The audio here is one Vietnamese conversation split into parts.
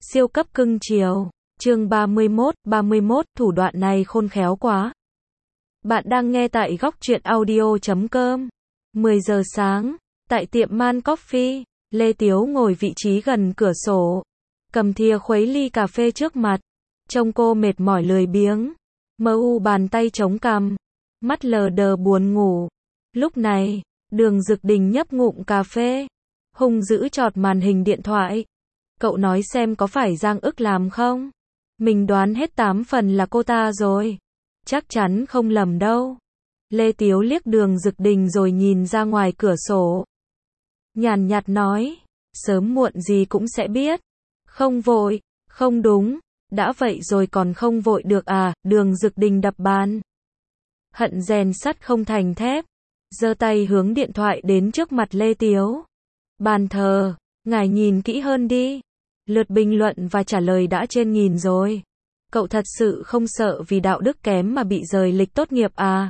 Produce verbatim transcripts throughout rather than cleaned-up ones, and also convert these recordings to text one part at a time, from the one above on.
Siêu cấp cưng chiều. Chương ba mươi mốt, ba mươi mốt, thủ đoạn này khôn khéo quá. Bạn đang nghe tại góc truyện audio chấm com. mười giờ sáng, tại tiệm Man Coffee, Lê Tiếu ngồi vị trí gần cửa sổ, cầm thìa khuấy ly cà phê trước mặt. Trông cô mệt mỏi lười biếng, mờ u bàn tay chống cằm, mắt lờ đờ buồn ngủ. Lúc này, Đường Dực Đình nhấp ngụm cà phê, hung dữ chọt màn hình điện thoại. Cậu nói xem có phải Giang Ức làm không? Mình đoán hết tám phần là cô ta rồi. Chắc chắn không lầm đâu. Lê Tiếu liếc Đường Dực Đình rồi nhìn ra ngoài cửa sổ. Nhàn nhạt nói, sớm muộn gì cũng sẽ biết. Không vội, không đúng, đã vậy rồi còn không vội được à? Đường Dực Đình đập bàn. Hận rèn sắt không thành thép, giơ tay hướng điện thoại đến trước mặt Lê Tiếu. Bàn thờ, ngài nhìn kỹ hơn đi. Lượt bình luận và trả lời đã trên nghìn rồi. Cậu thật sự không sợ vì đạo đức kém mà bị rời lịch tốt nghiệp à?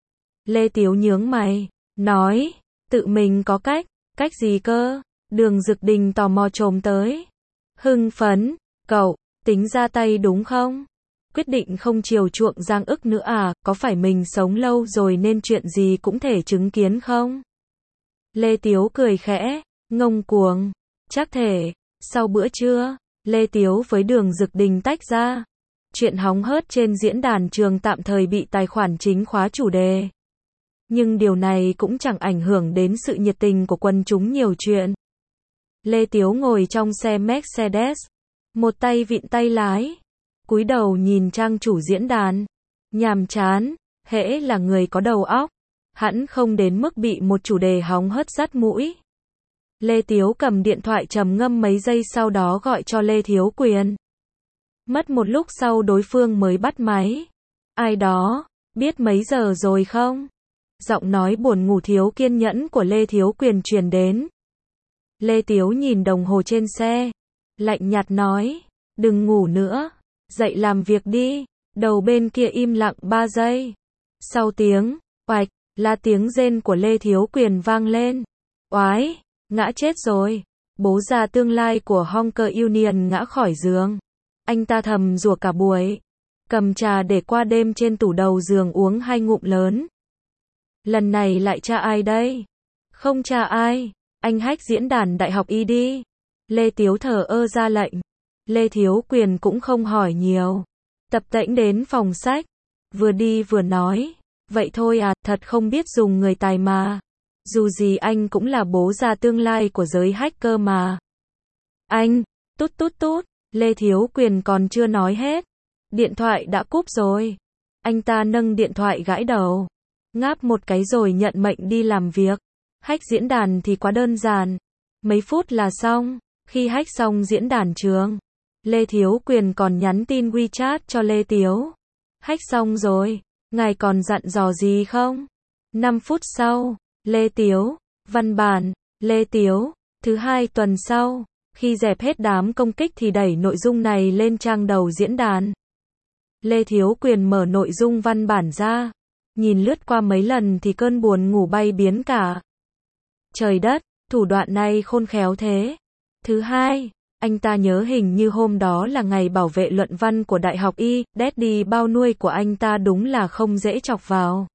Lê Tiếu nhướng mày, nói, tự mình có cách. Cách gì cơ? Đường Dực Đình tò mò chồm tới. Hưng phấn, cậu, tính ra tay đúng không? Quyết định không chiều chuộng Giang Ức nữa à? Có phải mình sống lâu rồi nên chuyện gì cũng thể chứng kiến không? Lê Tiếu cười khẽ, ngông cuồng, chắc thể. Sau bữa trưa, Lê Tiếu với Đường Dực Đình tách ra. Chuyện hóng hớt trên diễn đàn trường tạm thời bị tài khoản chính khóa chủ đề. Nhưng điều này cũng chẳng ảnh hưởng đến sự nhiệt tình của quần chúng nhiều chuyện. Lê Tiếu ngồi trong xe Mercedes, một tay vịn tay lái, cúi đầu nhìn trang chủ diễn đàn. Nhàm chán, hễ là người có đầu óc, hẳn không đến mức bị một chủ đề hóng hớt dắt mũi. Lê Tiếu cầm điện thoại trầm ngâm mấy giây sau đó gọi cho Lê Thiếu Quyền. Mất một lúc sau đối phương mới bắt máy. Ai đó, biết mấy giờ rồi không? Giọng nói buồn ngủ thiếu kiên nhẫn của Lê Thiếu Quyền truyền đến. Lê Tiếu nhìn đồng hồ trên xe, lạnh nhạt nói, đừng ngủ nữa, dậy làm việc đi. Đầu bên kia im lặng ba giây. Sau tiếng, oạch, là tiếng rên của Lê Thiếu Quyền vang lên. Oái, ngã chết rồi. Bố già tương lai của Honker Union ngã khỏi giường. Anh ta thầm rủa cả buổi. Cầm trà để qua đêm trên tủ đầu giường uống hai ngụm lớn. Lần này lại tra ai đây? Không tra ai, anh hack diễn đàn đại học y đi. Lê Tiếu thờ ơ ra lệnh. Lê Thiếu Quyền cũng không hỏi nhiều. Tập tễnh đến phòng sách. Vừa đi vừa nói. Vậy thôi à, thật không biết dùng người tài mà. Dù gì anh cũng là bố già tương lai của giới hacker mà. Anh, tút tút tút, Lê Thiếu Quyền còn chưa nói hết. Điện thoại đã cúp rồi. Anh ta nâng điện thoại gãi đầu. Ngáp một cái rồi nhận mệnh đi làm việc. Hack diễn đàn thì quá đơn giản. Mấy phút là xong. Khi hack xong diễn đàn trường, Lê Thiếu Quyền còn nhắn tin WeChat cho Lê Tiếu. Hack xong rồi, ngài còn dặn dò gì không? năm phút sau, Lê Tiếu, văn bản, Lê Tiếu, thứ hai tuần sau, khi dẹp hết đám công kích thì đẩy nội dung này lên trang đầu diễn đàn. Lê Thiếu Quyền mở nội dung văn bản ra, nhìn lướt qua mấy lần thì cơn buồn ngủ bay biến cả. Trời đất, thủ đoạn này khôn khéo thế. Thứ hai, anh ta nhớ hình như hôm đó là ngày bảo vệ luận văn của Đại học Y, daddy bao nuôi của anh ta đúng là không dễ chọc vào.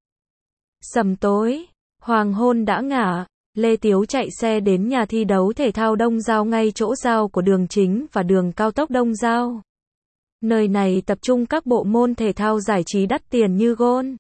Sầm tối, hoàng hôn đã ngả, Lê Tiếu chạy xe đến nhà thi đấu thể thao Đông Giao ngay chỗ giao của đường chính và đường cao tốc Đông Giao. Nơi này tập trung các bộ môn thể thao giải trí đắt tiền như golf,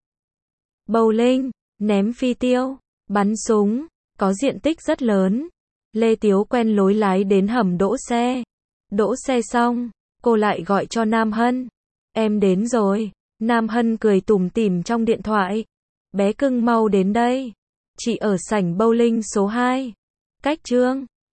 bowling, ném phi tiêu, bắn súng, có diện tích rất lớn. Lê Tiếu quen lối lái đến hầm đỗ xe. Đỗ xe xong, cô lại gọi cho Nam Hân. Em đến rồi. Nam Hân cười tủm tỉm trong điện thoại. Bé cưng mau đến đây. Chị ở sảnh bowling số hai. Cách Trương,